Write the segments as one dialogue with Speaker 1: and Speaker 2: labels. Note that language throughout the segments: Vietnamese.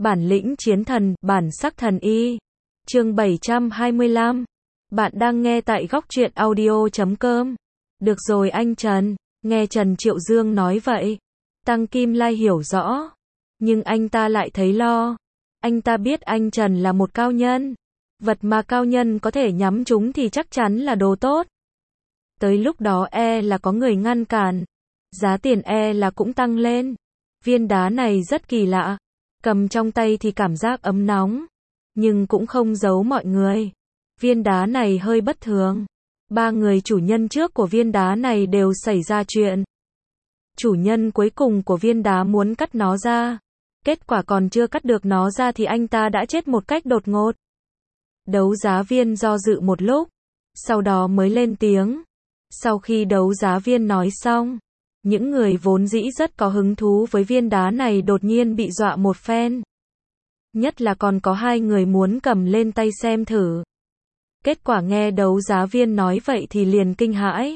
Speaker 1: Bản lĩnh chiến thần, bản sắc thần y. Chương 725. Bạn đang nghe tại góc truyện audio.com. Được rồi anh Trần. Nghe Trần Triệu Dương nói vậy, Tăng Kim Lai hiểu rõ. Nhưng anh ta lại thấy lo. Anh ta biết anh Trần là một cao nhân. Vật mà cao nhân có thể nhắm trúng thì chắc chắn là đồ tốt. Tới lúc đó là có người ngăn cản. Giá tiền là cũng tăng lên. Viên đá này rất kỳ lạ. Cầm trong tay thì cảm giác ấm nóng. Nhưng cũng không giấu mọi người. Viên đá này hơi bất thường. 3 người chủ nhân trước của viên đá này đều xảy ra chuyện. Chủ nhân cuối cùng của viên đá muốn cắt nó ra. Kết quả còn chưa cắt được nó ra thì anh ta đã chết một cách đột ngột. Đấu giá viên do dự một lúc. Sau đó mới lên tiếng. Sau khi đấu giá viên nói xong, những người vốn dĩ rất có hứng thú với viên đá này đột nhiên bị dọa một phen. Nhất là còn có 2 người muốn cầm lên tay xem thử. Kết quả nghe đấu giá viên nói vậy thì liền kinh hãi.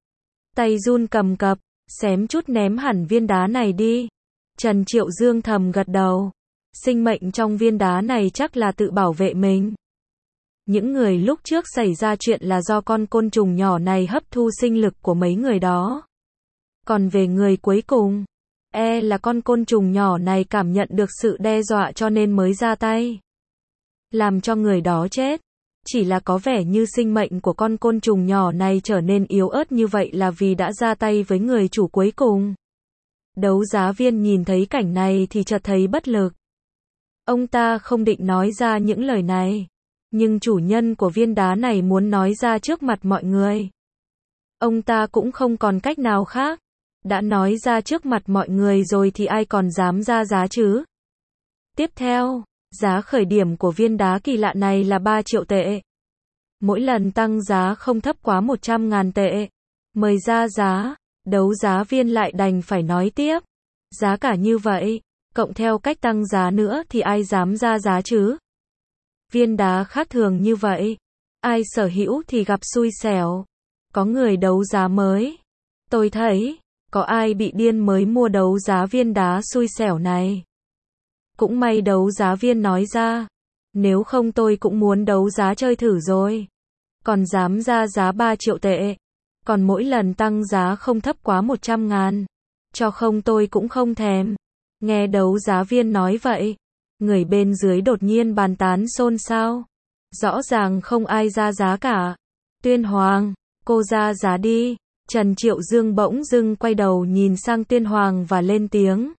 Speaker 1: Tay run cầm cập, xém chút ném hẳn viên đá này đi. Trần Triệu Dương thầm gật đầu. Sinh mệnh trong viên đá này chắc là tự bảo vệ mình. Những người lúc trước xảy ra chuyện là do con côn trùng nhỏ này hấp thu sinh lực của mấy người đó. Còn về người cuối cùng, là con côn trùng nhỏ này cảm nhận được sự đe dọa cho nên mới ra tay. Làm cho người đó chết. Chỉ là có vẻ như sinh mệnh của con côn trùng nhỏ này trở nên yếu ớt như vậy là vì đã ra tay với người chủ cuối cùng. Đấu giá viên nhìn thấy cảnh này thì chợt thấy bất lực. Ông ta không định nói ra những lời này. Nhưng chủ nhân của viên đá này muốn nói ra trước mặt mọi người. Ông ta cũng không còn cách nào khác. Đã nói ra trước mặt mọi người rồi thì ai còn dám ra giá chứ? Tiếp theo, giá khởi điểm của viên đá kỳ lạ này là 3 triệu tệ. Mỗi lần tăng giá không thấp quá 100.000 tệ. Mời ra giá, đấu giá viên lại đành phải nói tiếp. Giá cả như vậy, cộng theo cách tăng giá nữa thì ai dám ra giá chứ? Viên đá khác thường như vậy, ai sở hữu thì gặp xui xẻo. Có người đấu giá mới. Tôi thấy, có ai bị điên mới mua đấu giá viên đá xui xẻo này. Cũng may đấu giá viên nói ra. Nếu không tôi cũng muốn đấu giá chơi thử rồi. Còn dám ra giá 3 triệu tệ. Còn mỗi lần tăng giá không thấp quá 100.000. Cho không tôi cũng không thèm. Nghe đấu giá viên nói vậy. Người bên dưới đột nhiên bàn tán xôn xao. Rõ ràng không ai ra giá cả. Tuyên Hoàng, cô ra giá đi. Trần Triệu Dương bỗng dưng quay đầu nhìn sang Tuyên Hoàng và lên tiếng.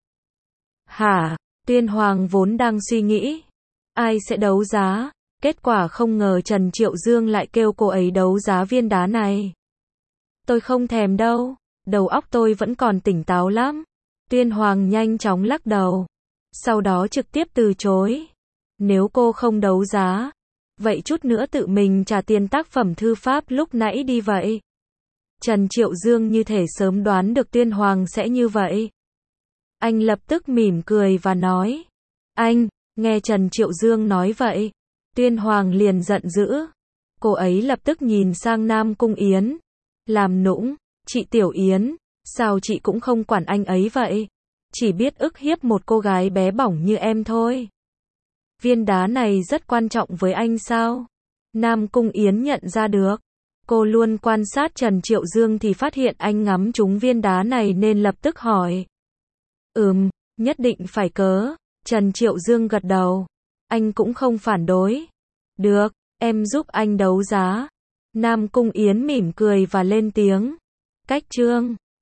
Speaker 1: Hả? Tuyên Hoàng vốn đang suy nghĩ. Ai sẽ đấu giá? Kết quả không ngờ Trần Triệu Dương lại kêu cô ấy đấu giá viên đá này. Tôi không thèm đâu. Đầu óc tôi vẫn còn tỉnh táo lắm. Tuyên Hoàng nhanh chóng lắc đầu. Sau đó trực tiếp từ chối. Nếu cô không đấu giá, vậy chút nữa tự mình trả tiền tác phẩm thư pháp lúc nãy đi vậy. Trần Triệu Dương như thể sớm đoán được Tuyên Hoàng sẽ như vậy. Anh lập tức mỉm cười và nói. Anh, nghe Trần Triệu Dương nói vậy. Tuyên Hoàng liền giận dữ. Cô ấy lập tức nhìn sang Nam Cung Yến. Làm nũng, chị Tiểu Yến, sao chị cũng không quản anh ấy vậy? Chỉ biết ức hiếp một cô gái bé bỏng như em thôi. Viên đá này rất quan trọng với anh sao? Nam Cung Yến nhận ra được. Cô luôn quan sát Trần Triệu Dương thì phát hiện anh ngắm trúng viên đá này nên lập tức hỏi. Nhất định phải cớ. Trần Triệu Dương gật đầu. Anh cũng không phản đối. Được, em giúp anh đấu giá. Nam Cung Yến mỉm cười và lên tiếng. Cách chương